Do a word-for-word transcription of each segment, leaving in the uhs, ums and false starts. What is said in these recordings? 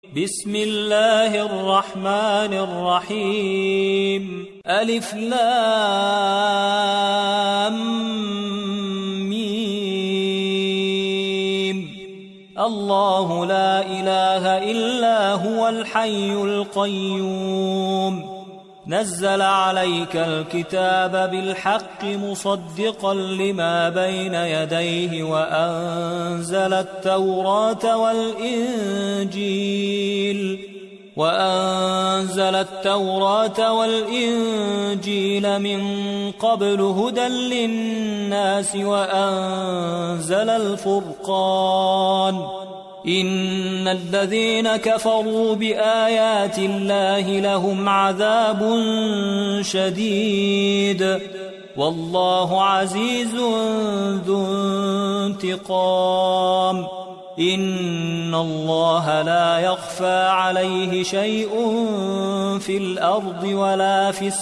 بسم الله الرحمن الرحيم ألف لام ميم الله لا إله إلا هو الحي القيوم نزل عليك الكتاب بالحق مصدقا لما بين يديه وأنزل التوراة والإنجيل وأنزل التوراة والإنجيل من قبل هدى للناس وأنزل الفرقان إن الذين كفروا بآيات الله لهم عذاب شديد والله عزيز ذو انتقام إن الله لا يخفى عليه شيء في الأرض ولا في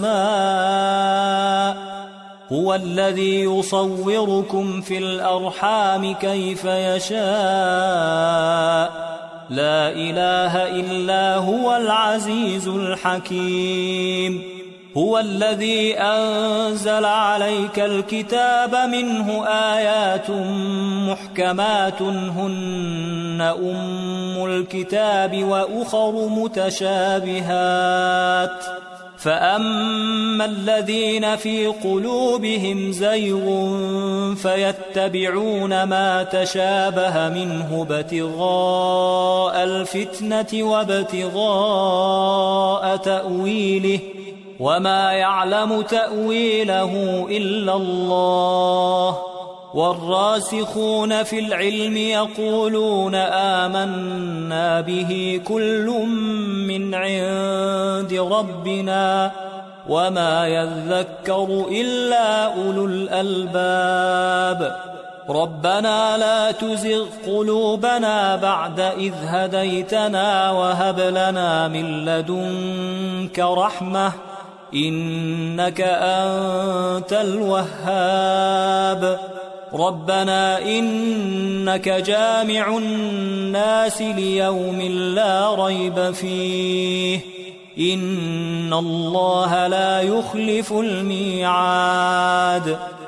السماء هو الذي يصوركم في الأرحام كيف يشاء لا إله إلا هو العزيز الحكيم هو الذي أنزل عليك الكتاب منه آيات محكمات هن أم الكتاب وأخر متشابهات فأما الذين في قلوبهم زيغ فيتبعون ما تشابه منه ابتغاء الفتنة وابتغاء تأويله وما يعلم تأويله إلا الله والراسخون في العلم يقولون آمنا به كل من عند ربنا وما يذكر إلا أولو الألباب ربنا لا تزغ قلوبنا بعد إذ هديتنا وهب لنا من لدنك رحمة إنك أنت الوهاب ربنا إنك جامع الناس ليوم لا ريب فيه إن الله لا يخلف الميعاد